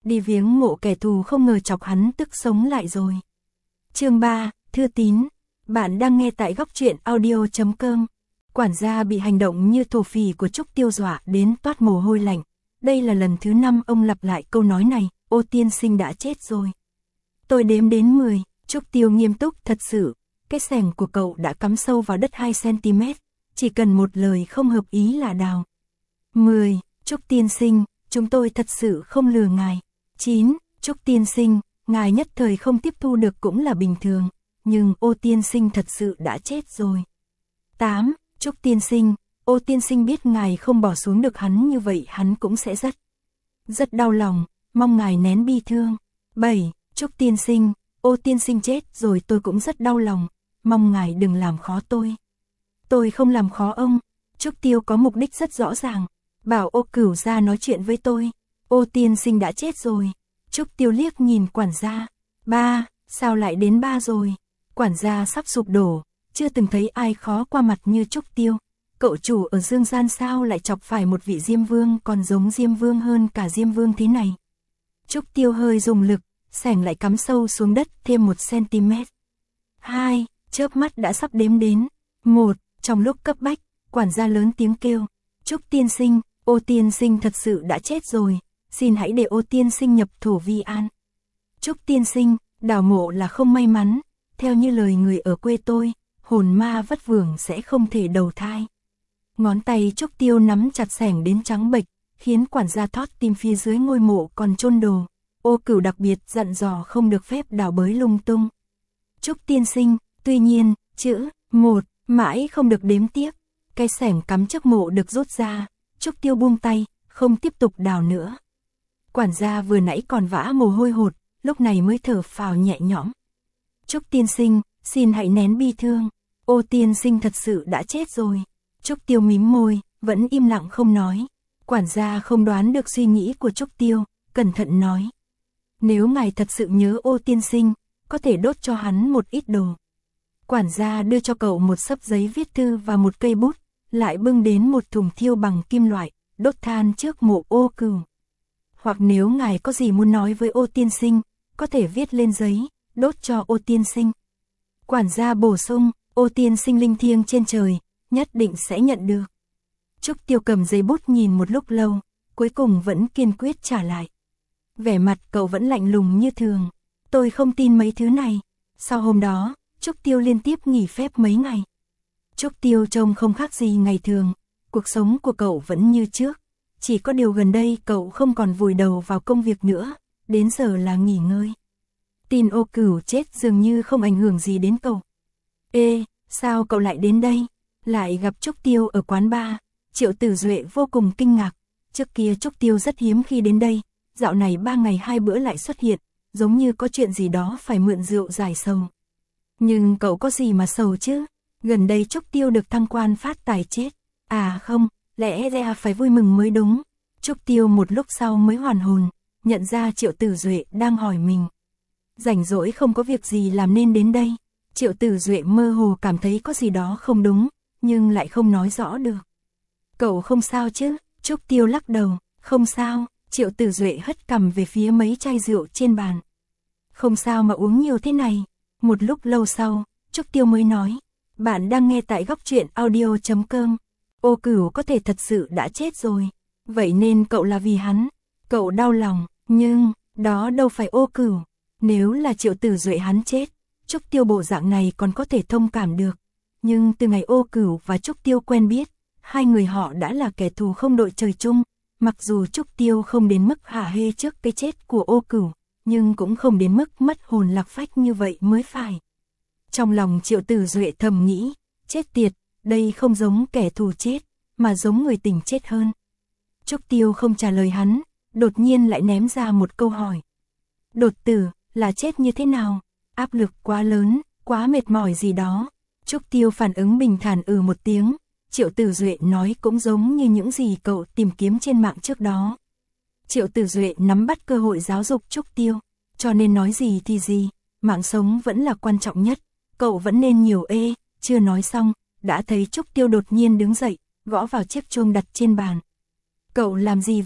đi viếng mộ kẻ thù không ngờ chọc hắn tức sống lại rồi. Chương 3, thư tín. Bạn đang nghe tại góc truyện audio.com. Quản gia bị hành động như thổ phỉ của Trúc Tiêu dọa đến toát mồ hôi lạnh. Đây là lần thứ 5 ông lặp lại câu nói này, Ô tiên sinh đã chết rồi. Tôi đếm đến 10, Trúc Tiêu nghiêm túc thật sự, cái xẻng của cậu đã cắm sâu vào đất 2cm, chỉ cần một lời không hợp ý là đào. 10, Trúc tiên sinh, chúng tôi thật sự không lừa ngài. 9, Trúc tiên sinh, ngài nhất thời không tiếp thu được cũng là bình thường, nhưng Ô tiên sinh thật sự đã chết rồi. 8, Trúc tiên sinh, Ô tiên sinh biết ngài không bỏ xuống được hắn như vậy hắn cũng sẽ rất đau lòng, mong ngài nén bi thương. 7, Trúc tiên sinh, Ô tiên sinh chết rồi tôi cũng rất đau lòng, mong ngài đừng làm khó tôi. Tôi không làm khó ông, Trúc Tiêu có mục đích rất rõ ràng, bảo Ô Cửu ra nói chuyện với tôi. Ô tiên sinh đã chết rồi. Trúc Tiêu liếc nhìn quản gia. 3, sao lại đến 3 rồi? Quản gia sắp sụp đổ, chưa từng thấy ai khó qua mặt như Trúc Tiêu. Cậu chủ ở dương gian sao lại chọc phải một vị Diêm Vương còn giống Diêm Vương hơn cả Diêm Vương thế này. Trúc Tiêu hơi dùng lực, xẻng lại cắm sâu xuống đất thêm 1cm. 2, chớp mắt đã sắp đếm đến. 1, trong lúc cấp bách, quản gia lớn tiếng kêu. Trúc tiên sinh, Ô tiên sinh thật sự đã chết rồi, xin hãy để Ô tiên sinh nhập thổ vi an. Trúc tiên sinh, đào mộ là không may mắn, theo như lời người ở quê tôi, hồn ma vất vưởng sẽ không thể đầu thai. Ngón tay Trúc Tiêu nắm chặt xẻng đến trắng bệch, khiến quản gia thót tim phía dưới ngôi mộ còn chôn đồ. Ô Cửu đặc biệt dặn dò không được phép đào bới lung tung. Trúc tiên sinh, tuy nhiên, chữ 1 mãi không được đếm tiếp. Cái xẻng cắm trước mộ được rút ra, Trúc Tiêu buông tay, không tiếp tục đào nữa. Quản gia vừa nãy còn vã mồ hôi hột, lúc này mới thở phào nhẹ nhõm. Trúc tiên sinh, xin hãy nén bi thương, Ô tiên sinh thật sự đã chết rồi. Trúc Tiêu mím môi, vẫn im lặng không nói. Quản gia không đoán được suy nghĩ của Trúc Tiêu, cẩn thận nói. Nếu ngài thật sự nhớ Ô tiên sinh, có thể đốt cho hắn một ít đồ. Quản gia đưa cho cậu một xấp giấy viết thư và một cây bút, lại bưng đến một thùng thiêu bằng kim loại, đốt than trước mộ Ô Cửu. Hoặc nếu ngài có gì muốn nói với Ô tiên sinh, có thể viết lên giấy, đốt cho Ô tiên sinh. Quản gia bổ sung, Ô tiên sinh linh thiêng trên trời, nhất định sẽ nhận được. Trúc Tiêu cầm giấy bút nhìn một lúc lâu, cuối cùng vẫn kiên quyết trả lại. Vẻ mặt cậu vẫn lạnh lùng như thường. Tôi không tin mấy thứ này. Sau hôm đó, Trúc Tiêu liên tiếp nghỉ phép mấy ngày. Trúc Tiêu trông không khác gì ngày thường, cuộc sống của cậu vẫn như trước. Chỉ có điều gần đây cậu không còn vùi đầu vào công việc nữa, đến giờ là nghỉ ngơi. Tin Ô Cửu chết dường như không ảnh hưởng gì đến cậu. Ê, sao cậu lại đến đây? Lại gặp Trúc Tiêu ở quán bar. Triệu Tử Duệ vô cùng kinh ngạc. Trước kia Trúc Tiêu rất hiếm khi đến đây, dạo này 3 ngày 2 bữa lại xuất hiện, giống như có chuyện gì đó phải mượn rượu giải sầu. Nhưng cậu có gì mà sầu chứ? Gần đây Trúc Tiêu được thăng quan phát tài chết. À không, lẽ ra phải vui mừng mới đúng. Trúc Tiêu một lúc sau mới hoàn hồn, nhận ra Triệu Tử Duệ đang hỏi mình. Rảnh rỗi không có việc gì làm nên đến đây. Triệu Tử Duệ mơ hồ cảm thấy có gì đó không đúng, nhưng lại không nói rõ được. Cậu không sao chứ? Trúc Tiêu lắc đầu, không sao. Triệu Tử Duệ hất cằm về phía mấy chai rượu trên bàn. Không sao mà uống nhiều thế này. Một lúc lâu sau, Trúc Tiêu mới nói. Bạn đang nghe tại góc truyện audio.com. Ô Cửu có thể thật sự đã chết rồi. Vậy nên cậu là vì hắn. Cậu đau lòng, nhưng đó đâu phải Ô Cửu. Nếu là Triệu Tử Duệ hắn chết, Trúc Tiêu bộ dạng này còn có thể thông cảm được. Nhưng từ ngày Ô Cửu và Trúc Tiêu quen biết, hai người họ đã là kẻ thù không đội trời chung. Mặc dù Trúc Tiêu không đến mức hả hê trước cái chết của Ô Cửu, nhưng cũng không đến mức mất hồn lạc phách như vậy mới phải. Trong lòng Triệu Tử Duệ thầm nghĩ, chết tiệt, đây không giống kẻ thù chết, mà giống người tình chết hơn. Trúc Tiêu không trả lời hắn, đột nhiên lại ném ra một câu hỏi. Đột tử, là chết như thế nào? Áp lực quá lớn, quá mệt mỏi gì đó. Trúc Tiêu phản ứng bình thản một tiếng. Triệu Tử Duệ nói cũng giống như những gì cậu tìm kiếm trên mạng trước đó. Triệu Tử Duệ nắm bắt cơ hội giáo dục Trúc Tiêu, cho nên nói gì thì gì, mạng sống vẫn là quan trọng nhất, cậu vẫn nên nhiều chưa nói xong, đã thấy Trúc Tiêu đột nhiên đứng dậy, gõ vào chiếc chuông đặt trên bàn. Cậu làm gì vậy?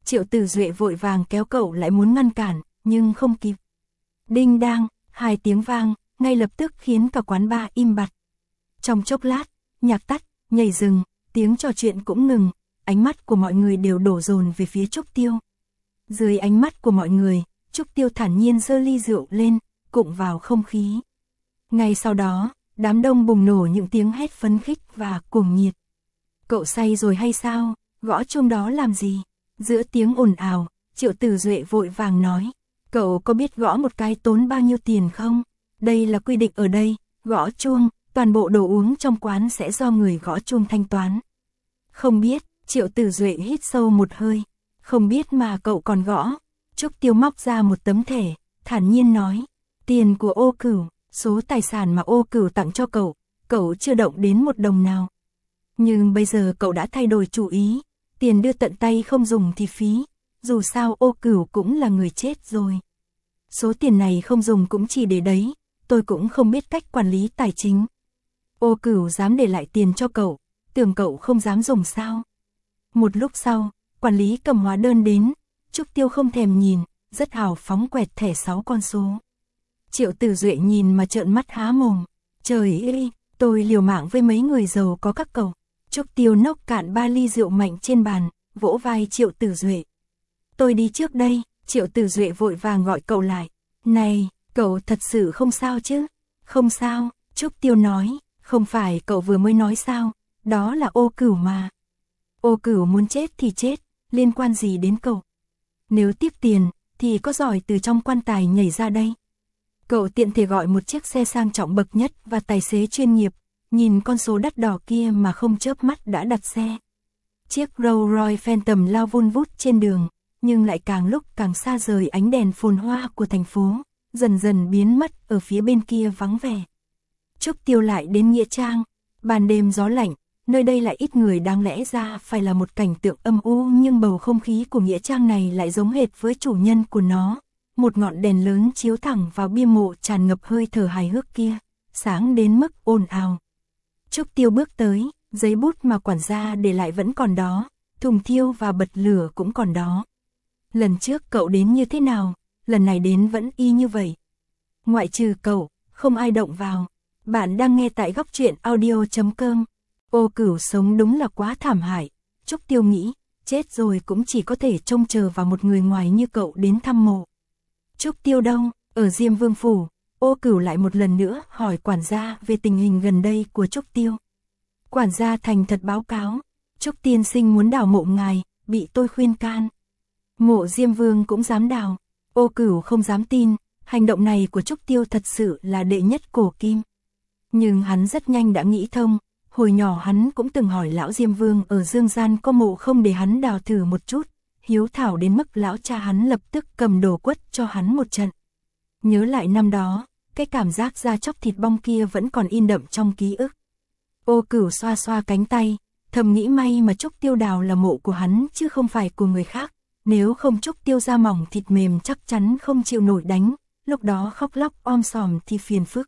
Triệu Tử Duệ vội vàng kéo cậu lại muốn ngăn cản, nhưng không kịp. Đinh đang, 2 tiếng vang, ngay lập tức khiến cả quán bar im bặt. Trong chốc lát, nhạc tắt, nhảy dừng, tiếng trò chuyện cũng ngừng, ánh mắt của mọi người đều đổ dồn về phía Trúc Tiêu. Dưới ánh mắt của mọi người, Trúc Tiêu thản nhiên giơ ly rượu lên, cụng vào không khí. Ngay sau đó, đám đông bùng nổ những tiếng hét phấn khích và cuồng nhiệt. Cậu say rồi hay sao, gõ chuông đó làm gì? Giữa tiếng ồn ào, Triệu Tử Duệ vội vàng nói, cậu có biết gõ một cái tốn bao nhiêu tiền không? Đây là quy định ở đây, gõ chuông, toàn bộ đồ uống trong quán sẽ do người gõ chuông thanh toán. Không biết, Triệu Tử Duệ hít sâu một hơi, không biết mà cậu còn gõ. Trúc Tiêu móc ra một tấm thẻ, thản nhiên nói, tiền của Ô Cửu, số tài sản mà Ô Cửu tặng cho cậu chưa động đến một đồng nào. Nhưng bây giờ cậu đã thay đổi chủ ý, tiền đưa tận tay không dùng thì phí, dù sao Ô Cửu cũng là người chết rồi. Số tiền này không dùng cũng chỉ để đấy, tôi cũng không biết cách quản lý tài chính. Ô Cửu dám để lại tiền cho cậu, tưởng cậu không dám dùng sao? Một lúc sau, quản lý cầm hóa đơn đến, Trúc Tiêu không thèm nhìn, rất hào phóng quẹt thẻ 6 con số. Triệu Tử Duệ nhìn mà trợn mắt há mồm, trời ơi, tôi liều mạng với mấy người giàu có các cậu. Trúc Tiêu nốc cạn 3 ly rượu mạnh trên bàn, vỗ vai Triệu Tử Duệ. Tôi đi trước đây, Triệu Tử Duệ vội vàng gọi cậu lại. Này, cậu thật sự không sao chứ? Không sao, Trúc Tiêu nói, không phải cậu vừa mới nói sao, đó là Ô Cửu mà. Ô Cửu muốn chết thì chết, liên quan gì đến cậu? Nếu tiếc tiền, thì có giỏi từ trong quan tài nhảy ra đây. Cậu tiện thể gọi một chiếc xe sang trọng bậc nhất và tài xế chuyên nghiệp, nhìn con số đắt đỏ kia mà không chớp mắt đã đặt xe. Chiếc Rolls Royce Phantom lao vun vút trên đường, nhưng lại càng lúc càng xa rời ánh đèn phồn hoa của thành phố, dần dần biến mất ở phía bên kia vắng vẻ. Trúc Tiêu lại đến Nghĩa Trang, ban đêm gió lạnh, nơi đây lại ít người đáng lẽ ra phải là một cảnh tượng âm u, nhưng bầu không khí của Nghĩa Trang này lại giống hệt với chủ nhân của nó. Một ngọn đèn lớn chiếu thẳng vào bia mộ tràn ngập hơi thở hài hước kia, sáng đến mức ồn ào. Trúc Tiêu bước tới, giấy bút mà quản gia để lại vẫn còn đó, thùng thiêu và bật lửa cũng còn đó. Lần trước cậu đến như thế nào, lần này đến vẫn y như vậy. Ngoại trừ cậu, không ai động vào. Bạn đang nghe tại góc truyện audio.com. Ô Cửu sống đúng là quá thảm hại. Trúc Tiêu nghĩ, chết rồi cũng chỉ có thể trông chờ vào một người ngoài như cậu đến thăm mộ. Trúc Tiêu đâu? Ở Diêm Vương Phủ. Ô Cửu lại một lần nữa hỏi quản gia về tình hình gần đây của Trúc Tiêu. Quản gia thành thật báo cáo, Trúc tiên sinh muốn đào mộ ngài, bị tôi khuyên can. Mộ Diêm Vương cũng dám đào. Ô Cửu không dám tin, hành động này của Trúc Tiêu thật sự là đệ nhất cổ kim. Nhưng hắn rất nhanh đã nghĩ thông, hồi nhỏ hắn cũng từng hỏi lão Diêm Vương ở Dương Gian có mộ không để hắn đào thử một chút, hiếu thảo đến mức lão cha hắn lập tức cầm đồ quất cho hắn một trận. Nhớ lại năm đó, cái cảm giác da chóc thịt bong kia vẫn còn in đậm trong ký ức. Ô Cửu xoa xoa cánh tay, thầm nghĩ may mà Trúc Tiêu đào là mộ của hắn chứ không phải của người khác, nếu không Trúc Tiêu da mỏng thịt mềm chắc chắn không chịu nổi đánh, lúc đó khóc lóc om sòm thì phiền phức.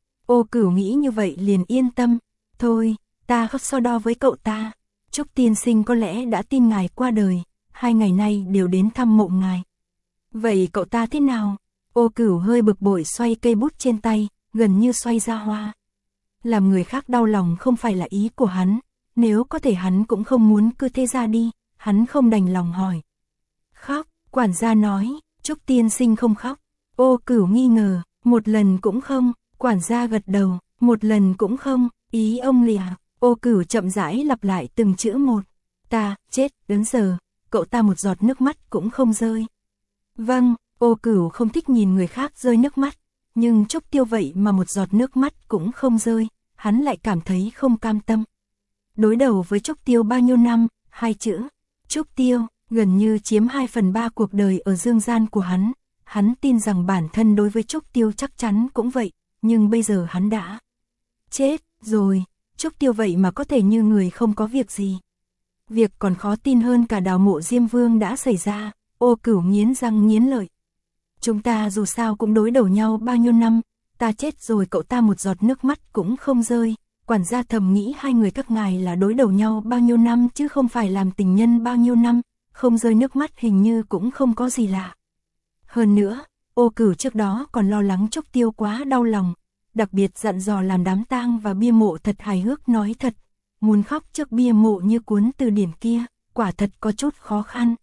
Ô Cửu nghĩ như vậy liền yên tâm, thôi, ta không so đo với cậu ta. Trúc tiên sinh có lẽ đã tin ngài qua đời, 2 ngày nay đều đến thăm mộ ngài. Vậy cậu ta thế nào? Ô Cửu hơi bực bội xoay cây bút trên tay, gần như xoay ra hoa. Làm người khác đau lòng không phải là ý của hắn, nếu có thể hắn cũng không muốn cứ thế ra đi, hắn không đành lòng hỏi. Khóc, quản gia nói, Trúc tiên sinh không khóc. Ô Cửu nghi ngờ, một lần cũng không, quản gia gật đầu, một lần cũng không, ý ông lìa. Ô Cửu chậm rãi lặp lại từng chữ một. Ta, chết, đến giờ, cậu ta một giọt nước mắt cũng không rơi. Vâng, Ô Cửu không thích nhìn người khác rơi nước mắt, nhưng Trúc Tiêu vậy mà một giọt nước mắt cũng không rơi, hắn lại cảm thấy không cam tâm. Đối đầu với Trúc Tiêu bao nhiêu năm, 2 chữ, Trúc Tiêu, gần như chiếm 2/3 cuộc đời ở Dương Gian của hắn. Hắn tin rằng bản thân đối với Trúc Tiêu chắc chắn cũng vậy, nhưng bây giờ hắn đã chết rồi. Trúc Tiêu vậy mà có thể như người không có việc gì. Việc còn khó tin hơn cả đào mộ Diêm Vương đã xảy ra. Ô Cửu nghiến răng nghiến lợi. Chúng ta dù sao cũng đối đầu nhau bao nhiêu năm, ta chết rồi cậu ta một giọt nước mắt cũng không rơi. Quản gia thầm nghĩ hai người các ngài là đối đầu nhau bao nhiêu năm chứ không phải làm tình nhân bao nhiêu năm, không rơi nước mắt hình như cũng không có gì lạ. Hơn nữa, Ô Cửu trước đó còn lo lắng Trúc Tiêu quá đau lòng, đặc biệt dặn dò làm đám tang và bia mộ thật hài hước. Nói thật, muốn khóc trước bia mộ như cuốn từ điển kia, quả thật có chút khó khăn.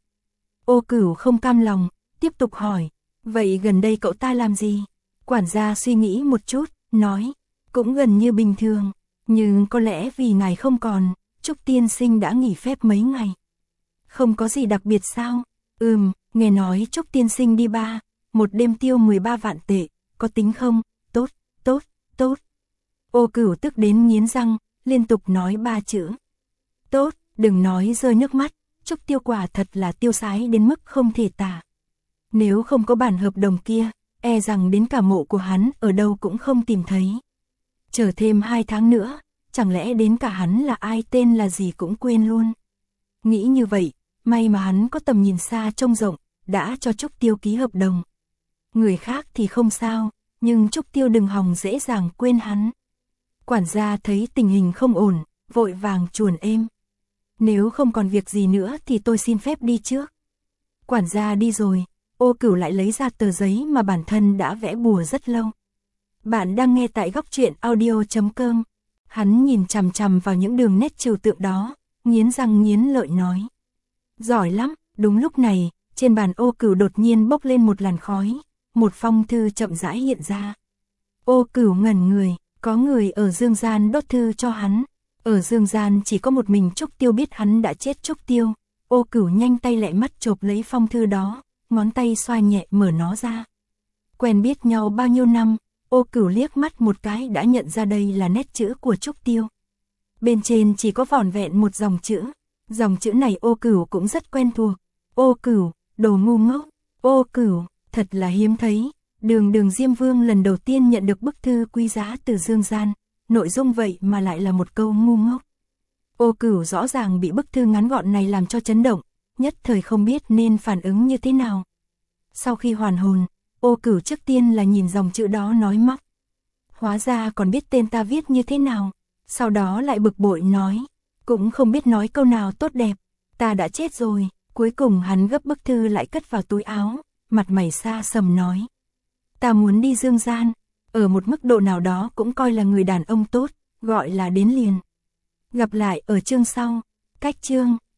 Ô Cửu không cam lòng, tiếp tục hỏi, vậy gần đây cậu ta làm gì? Quản gia suy nghĩ một chút, nói, cũng gần như bình thường, nhưng có lẽ vì ngài không còn, Trúc tiên sinh đã nghỉ phép mấy ngày. Không có gì đặc biệt sao? Nghe nói Trúc tiên sinh đi một đêm tiêu 13 vạn tệ, có tính không? Tốt, tốt, tốt. Ô Cửu tức đến nghiến răng, liên tục nói 3 chữ. Tốt, đừng nói rơi nước mắt, Trúc Tiêu quả thật là tiêu sái đến mức không thể tả. Nếu không có bản hợp đồng kia, e rằng đến cả mộ của hắn ở đâu cũng không tìm thấy. Chờ thêm 2 tháng nữa, chẳng lẽ đến cả hắn là ai tên là gì cũng quên luôn. Nghĩ như vậy, may mà hắn có tầm nhìn xa trông rộng, đã cho Trúc Tiêu ký hợp đồng. Người khác thì không sao, nhưng Trúc Tiêu đừng hòng dễ dàng quên hắn. Quản gia thấy tình hình không ổn, vội vàng chuồn êm. Nếu không còn việc gì nữa thì tôi xin phép đi trước. Quản gia đi rồi, Ô Cửu lại lấy ra tờ giấy mà bản thân đã vẽ bùa rất lâu. Bạn đang nghe tại góc truyện audio.com. Hắn nhìn chằm chằm vào những đường nét trừu tượng đó, nghiến răng nghiến lợi nói. Giỏi lắm. Đúng lúc này, trên bàn Ô Cửu đột nhiên bốc lên một làn khói, một phong thư chậm rãi hiện ra. Ô Cửu ngẩn người, có người ở dương gian đốt thư cho hắn. Ở dương gian chỉ có một mình Trúc Tiêu biết hắn đã chết. Trúc Tiêu, Ô Cửu nhanh tay lẹ mắt chộp lấy phong thư đó, ngón tay xoa nhẹ mở nó ra. Quen biết nhau bao nhiêu năm, Ô Cửu liếc mắt một cái đã nhận ra đây là nét chữ của Trúc Tiêu. Bên trên chỉ có vỏn vẹn một dòng chữ này Ô Cửu cũng rất quen thuộc. Ô Cửu, đồ ngu ngốc. Ô Cửu, thật là hiếm thấy. Đường Diêm Vương lần đầu tiên nhận được bức thư quý giá từ dương gian, nội dung vậy mà lại là một câu ngu ngốc. Ô Cửu rõ ràng bị bức thư ngắn gọn này làm cho chấn động, nhất thời không biết nên phản ứng như thế nào. Sau khi hoàn hồn, Ô Cửu trước tiên là nhìn dòng chữ đó nói móc. Hóa ra còn biết tên ta viết như thế nào. Sau đó lại bực bội nói, cũng không biết nói câu nào tốt đẹp, ta đã chết rồi. Cuối cùng hắn gấp bức thư lại cất vào túi áo, mặt mày xa sầm nói. Ta muốn đi dương gian, ở một mức độ nào đó cũng coi là người đàn ông tốt, gọi là đến liền. Gặp lại ở chương sau, cách chương.